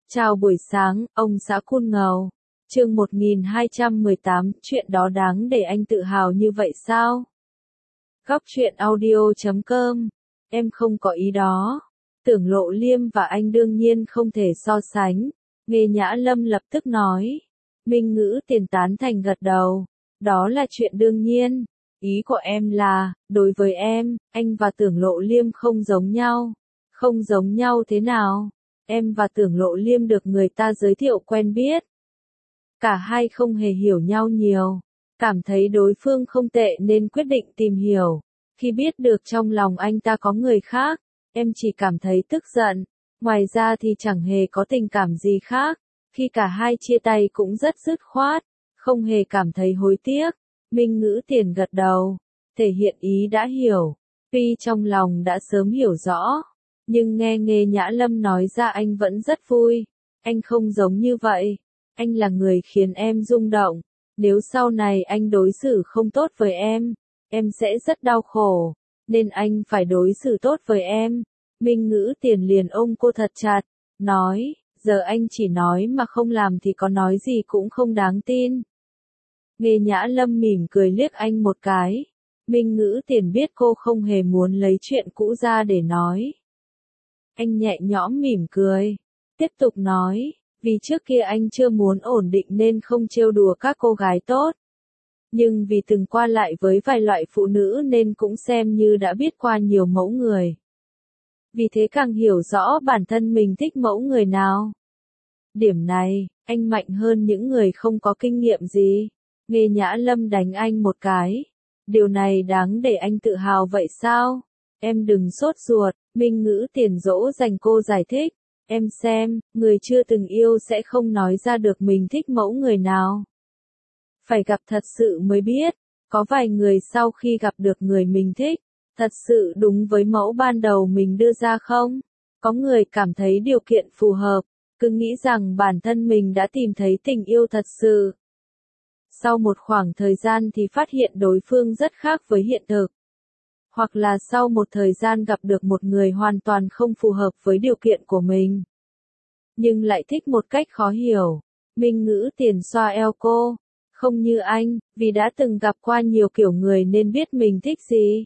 Chào buổi sáng, ông xã Cun Ngầu. Chương 1218, chuyện đó đáng để anh tự hào như vậy sao? Góc truyện audio.com. Em không có ý đó. Tưởng Lộ Liêm và anh đương nhiên không thể so sánh. Nghê Nhã Lâm lập tức nói. Minh Ngữ Tiền tán thành gật đầu. Đó là chuyện đương nhiên. Ý của em là, đối với em, anh và Tưởng Lộ Liêm không giống nhau. Không giống nhau thế nào? Em và Tưởng Lộ Liêm được người ta giới thiệu quen biết. Cả hai không hề hiểu nhau nhiều. Cảm thấy đối phương không tệ nên quyết định tìm hiểu. Khi biết được trong lòng anh ta có người khác, em chỉ cảm thấy tức giận. Ngoài ra thì chẳng hề có tình cảm gì khác. Khi cả hai chia tay cũng rất dứt khoát, không hề cảm thấy hối tiếc. Minh Ngữ Tiền gật đầu, thể hiện ý đã hiểu. Tuy trong lòng đã sớm hiểu rõ, nhưng nghe Nghê Nhã Lâm nói ra anh vẫn rất vui. Anh không giống như vậy. Anh là người khiến em rung động. Nếu sau này anh đối xử không tốt với em sẽ rất đau khổ. Nên anh phải đối xử tốt với em. Minh Ngữ Tiền liền ôm cô thật chặt, nói, giờ anh chỉ nói mà không làm thì có nói gì cũng không đáng tin. Nghê Nhã Lâm mỉm cười liếc anh một cái. Minh Ngữ Tiền biết cô không hề muốn lấy chuyện cũ ra để nói. Anh nhẹ nhõm mỉm cười, tiếp tục nói, vì trước kia anh chưa muốn ổn định nên không trêu đùa các cô gái tốt. Nhưng vì từng qua lại với vài loại phụ nữ nên cũng xem như đã biết qua nhiều mẫu người. Vì thế càng hiểu rõ bản thân mình thích mẫu người nào. Điểm này, anh mạnh hơn những người không có kinh nghiệm gì. Nghê Nhã Lâm đánh anh một cái. Điều này đáng để anh tự hào vậy sao? Em đừng sốt ruột, Minh Ngữ Tiền dỗ dành cô giải thích. Em xem, người chưa từng yêu sẽ không nói ra được mình thích mẫu người nào. Phải gặp thật sự mới biết, có vài người sau khi gặp được người mình thích, thật sự đúng với mẫu ban đầu mình đưa ra không? Có người cảm thấy điều kiện phù hợp, cứ nghĩ rằng bản thân mình đã tìm thấy tình yêu thật sự. Sau một khoảng thời gian thì phát hiện đối phương rất khác với hiện thực. Hoặc là sau một thời gian gặp được một người hoàn toàn không phù hợp với điều kiện của mình. Nhưng lại thích một cách khó hiểu. Minh Ngữ Tiền xoa eo cô. Không như anh, vì đã từng gặp qua nhiều kiểu người nên biết mình thích gì.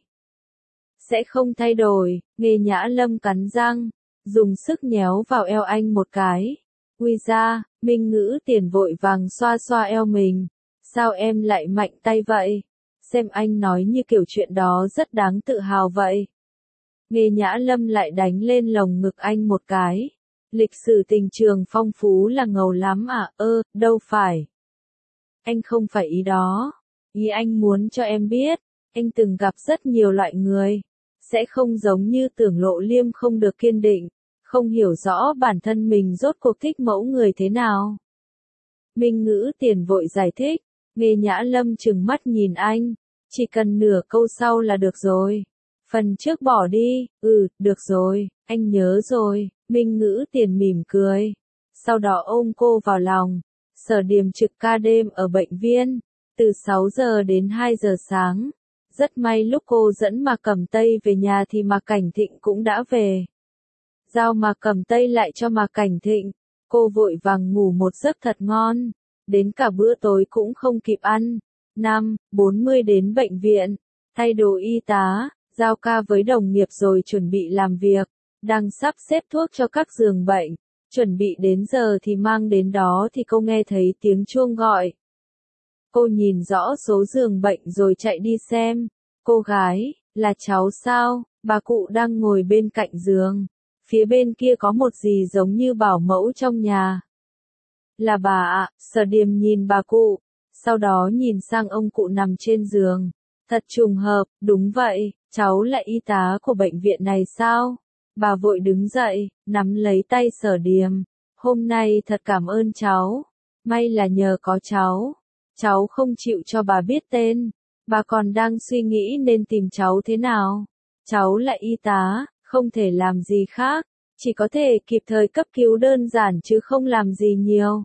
Sẽ không thay đổi. Nghê Nhã Lâm cắn răng, dùng sức nhéo vào eo anh một cái. Ui da, Minh Ngữ Tiền vội vàng xoa xoa eo mình. Sao em lại mạnh tay vậy? Xem anh nói như kiểu chuyện đó rất đáng tự hào vậy. Nghê Nhã Lâm lại đánh lên lồng ngực anh một cái. Lịch sử tình trường phong phú là ngầu lắm à? Đâu phải. Anh không phải ý đó. Ý anh muốn cho em biết, anh từng gặp rất nhiều loại người. Sẽ không giống như Tưởng Lộ Liêm không được kiên định, không hiểu rõ bản thân mình rốt cuộc thích mẫu người thế nào. Minh Ngữ Tiền vội giải thích. Nghê Nhã Lâm trừng mắt nhìn anh. Chỉ cần nửa câu sau là được rồi. Phần trước bỏ đi. Được rồi, anh nhớ rồi. Minh Ngữ Tiền mỉm cười. Sau đó ôm cô vào lòng. Sở Điềm trực ca đêm ở bệnh viện. Từ 6 giờ đến 2 giờ sáng. Rất may lúc cô dẫn Mạc Cẩm Tây về nhà thì Mạc Cảnh Thịnh cũng đã về. Giao Mạc Cẩm Tây lại cho Mạc Cảnh Thịnh. Cô vội vàng ngủ một giấc thật ngon. Đến cả bữa tối cũng không kịp ăn. 5:40 đến bệnh viện. Thay đồ y tá, giao ca với đồng nghiệp rồi chuẩn bị làm việc. Đang sắp xếp thuốc cho các giường bệnh. Chuẩn bị đến giờ thì mang đến đó thì cô nghe thấy tiếng chuông gọi. Cô nhìn rõ số giường bệnh rồi chạy đi xem. Cô gái, là cháu sao? Bà cụ đang ngồi bên cạnh giường. Phía bên kia có một gì giống như bảo mẫu trong nhà. Là bà ạ. Sở Điềm nhìn bà cụ. Sau đó nhìn sang ông cụ nằm trên giường. Thật trùng hợp, đúng vậy, cháu là y tá của bệnh viện này sao? Bà vội đứng dậy, nắm lấy tay Sở Điềm. Hôm nay thật cảm ơn cháu. May là nhờ có cháu. Cháu không chịu cho bà biết tên. Bà còn đang suy nghĩ nên tìm cháu thế nào. Cháu là y tá, không thể làm gì khác. Chỉ có thể kịp thời cấp cứu đơn giản chứ không làm gì nhiều.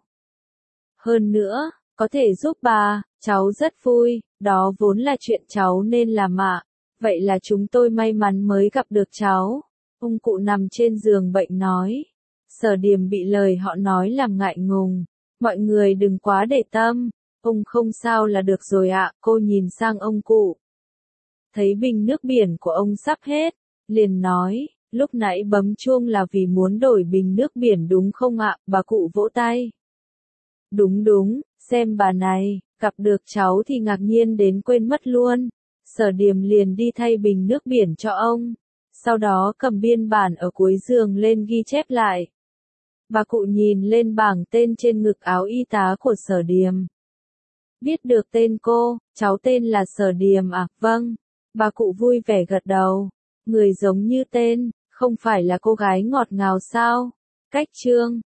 Hơn nữa, có thể giúp bà, cháu rất vui, đó vốn là chuyện cháu nên làm ạ. Vậy là chúng tôi may mắn mới gặp được cháu. Ông cụ nằm trên giường bệnh nói. Sở Điềm bị lời họ nói làm ngại ngùng. Mọi người đừng quá để tâm. Ông không sao là được rồi ạ. Cô nhìn sang ông cụ. Thấy bình nước biển của ông sắp hết. Liền nói, lúc nãy bấm chuông là vì muốn đổi bình nước biển đúng không ạ? Bà cụ vỗ tay. Đúng đúng, xem bà này, gặp được cháu thì ngạc nhiên đến quên mất luôn. Sở Điềm liền đi thay bình nước biển cho ông. Sau đó cầm biên bản ở cuối giường lên ghi chép lại. Bà cụ nhìn lên bảng tên trên ngực áo y tá của Sở Điềm. Biết được tên cô, cháu tên là Sở Điềm à? Vâng. Bà cụ vui vẻ gật đầu. Người giống như tên, không phải là cô gái ngọt ngào sao? Cách chương